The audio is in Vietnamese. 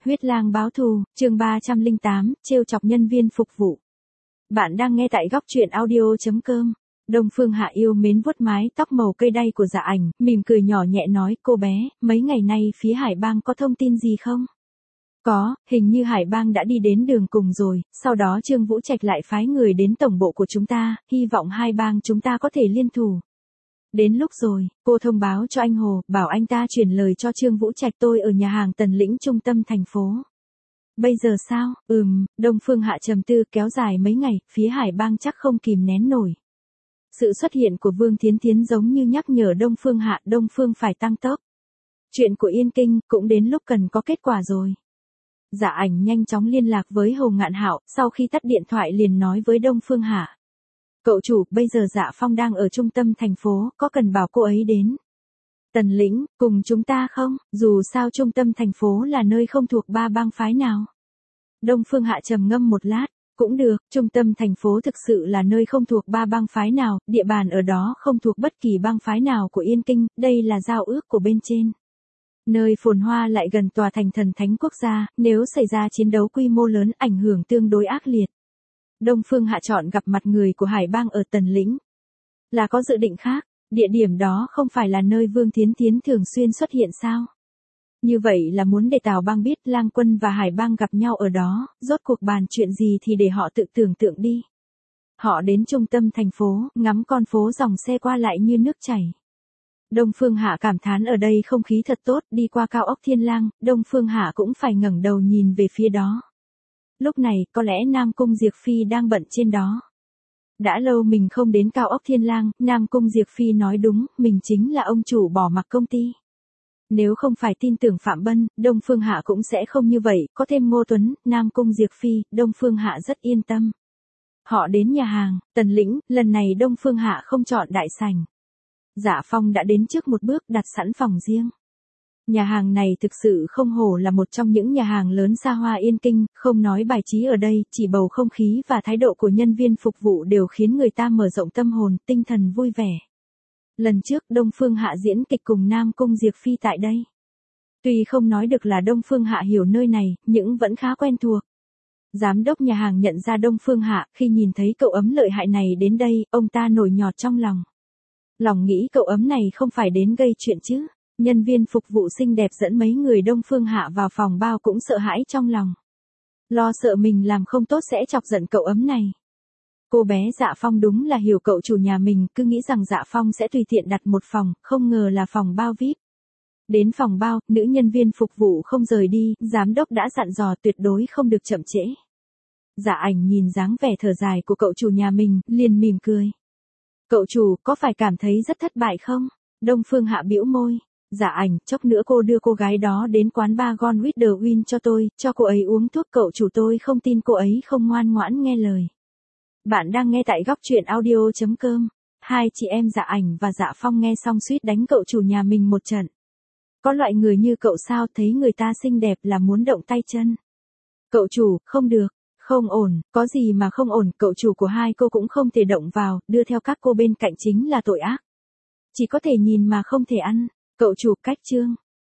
Huyết lang báo thù, chương 308, trêu chọc nhân viên phục vụ. Bạn đang nghe tại góc truyện audio.com. Đông Phương Hạ yêu mến vuốt mái tóc màu cây đay của Dạ Ảnh, mỉm cười nhỏ nhẹ nói, cô bé, mấy ngày nay phía Hải Bang có thông tin gì không? Có, hình như Hải Bang đã đi đến đường cùng rồi, sau đó Trương Vũ Trạch lại phái người đến tổng bộ của chúng ta, hy vọng hai bang chúng ta có thể liên thủ. Đến lúc rồi, cô thông báo cho anh Hồ, bảo anh ta chuyển lời cho Trương Vũ Trạch tôi ở nhà hàng Tần Lĩnh trung tâm thành phố. Bây giờ sao? Đông Phương Hạ trầm tư kéo dài mấy ngày, phía Hải Bang chắc không kìm nén nổi. Sự xuất hiện của Vương Thiến Thiến giống như nhắc nhở Đông Phương Hạ, Đông Phương phải tăng tốc. Chuyện của Yên Kinh cũng đến lúc cần có kết quả rồi. Dạ Ảnh nhanh chóng liên lạc với Hồ Ngạn Hạo, sau khi tắt điện thoại liền nói với Đông Phương Hạ. Cậu chủ, bây giờ Dạ Phong đang ở trung tâm thành phố, có cần bảo cô ấy đến Tần Lĩnh, cùng chúng ta không? Dù sao trung tâm thành phố là nơi không thuộc ba bang phái nào. Đông Phương Hạ trầm ngâm một lát, cũng được, trung tâm thành phố thực sự là nơi không thuộc ba bang phái nào, địa bàn ở đó không thuộc bất kỳ bang phái nào của Yên Kinh, đây là giao ước của bên trên. Nơi phồn hoa lại gần tòa thành thần thánh quốc gia, nếu xảy ra chiến đấu quy mô lớn ảnh hưởng tương đối ác liệt. Đông Phương Hạ chọn gặp mặt người của Hải Bang ở Tần Lĩnh. Là có dự định khác, địa điểm đó không phải là nơi Vương Thiến Thiến thường xuyên xuất hiện sao? Như vậy là muốn để Tào Bang biết Lang Quân và Hải Bang gặp nhau ở đó, rốt cuộc bàn chuyện gì thì để họ tự tưởng tượng đi. Họ đến trung tâm thành phố, ngắm con phố dòng xe qua lại như nước chảy. Đông Phương Hạ cảm thán ở đây không khí thật tốt, đi qua cao ốc Thiên Lang, Đông Phương Hạ cũng phải ngẩng đầu nhìn về phía đó. Lúc này, có lẽ Nam Cung Diệp Phi đang bận trên đó. Đã lâu mình không đến cao ốc Thiên Lang, Nam Cung Diệp Phi nói đúng, mình chính là ông chủ bỏ mặc công ty. Nếu không phải tin tưởng Phạm Bân, Đông Phương Hạ cũng sẽ không như vậy, có thêm Ngô Tuấn, Nam Cung Diệp Phi, Đông Phương Hạ rất yên tâm. Họ đến nhà hàng, Tần Lĩnh, lần này Đông Phương Hạ không chọn đại sảnh. Dạ Phong đã đến trước một bước đặt sẵn phòng riêng. Nhà hàng này thực sự không hổ là một trong những nhà hàng lớn xa hoa Yên Kinh, không nói bài trí ở đây, chỉ bầu không khí và thái độ của nhân viên phục vụ đều khiến người ta mở rộng tâm hồn, tinh thần vui vẻ. Lần trước Đông Phương Hạ diễn kịch cùng Nam Cung Diệp Phi tại đây. Tuy không nói được là Đông Phương Hạ hiểu nơi này, nhưng vẫn khá quen thuộc. Giám đốc nhà hàng nhận ra Đông Phương Hạ, khi nhìn thấy cậu ấm lợi hại này đến đây, ông ta nổi nhọt trong lòng. Lòng nghĩ cậu ấm này không phải đến gây chuyện chứ. Nhân viên phục vụ xinh đẹp dẫn mấy người Đông Phương Hạ vào phòng bao cũng sợ hãi trong lòng. Lo sợ mình làm không tốt sẽ chọc giận cậu ấm này. Cô bé Dạ Phong đúng là hiểu cậu chủ nhà mình, cứ nghĩ rằng Dạ Phong sẽ tùy tiện đặt một phòng, không ngờ là phòng bao VIP. Đến phòng bao, nữ nhân viên phục vụ không rời đi, giám đốc đã dặn dò tuyệt đối không được chậm trễ. Dạ Ảnh nhìn dáng vẻ thở dài của cậu chủ nhà mình, liền mỉm cười. Cậu chủ, có phải cảm thấy rất thất bại không? Đông Phương Hạ bĩu môi. Dạ Ảnh, chốc nữa cô đưa cô gái đó đến quán bar Gone with the Wind cho tôi, cho cô ấy uống thuốc, cậu chủ tôi không tin cô ấy không ngoan ngoãn nghe lời. Bạn đang nghe tại góc truyện audio.com. Hai chị em Dạ Ảnh và Dạ Phong nghe xong suýt đánh cậu chủ nhà mình một trận. Có loại người như cậu sao, thấy người ta xinh đẹp là muốn động tay chân. Cậu chủ, không được, không ổn, có gì mà không ổn, cậu chủ của hai cô cũng không thể động vào, đưa theo các cô bên cạnh chính là tội ác. Chỉ có thể nhìn mà không thể ăn. Cậu chủ cách chương.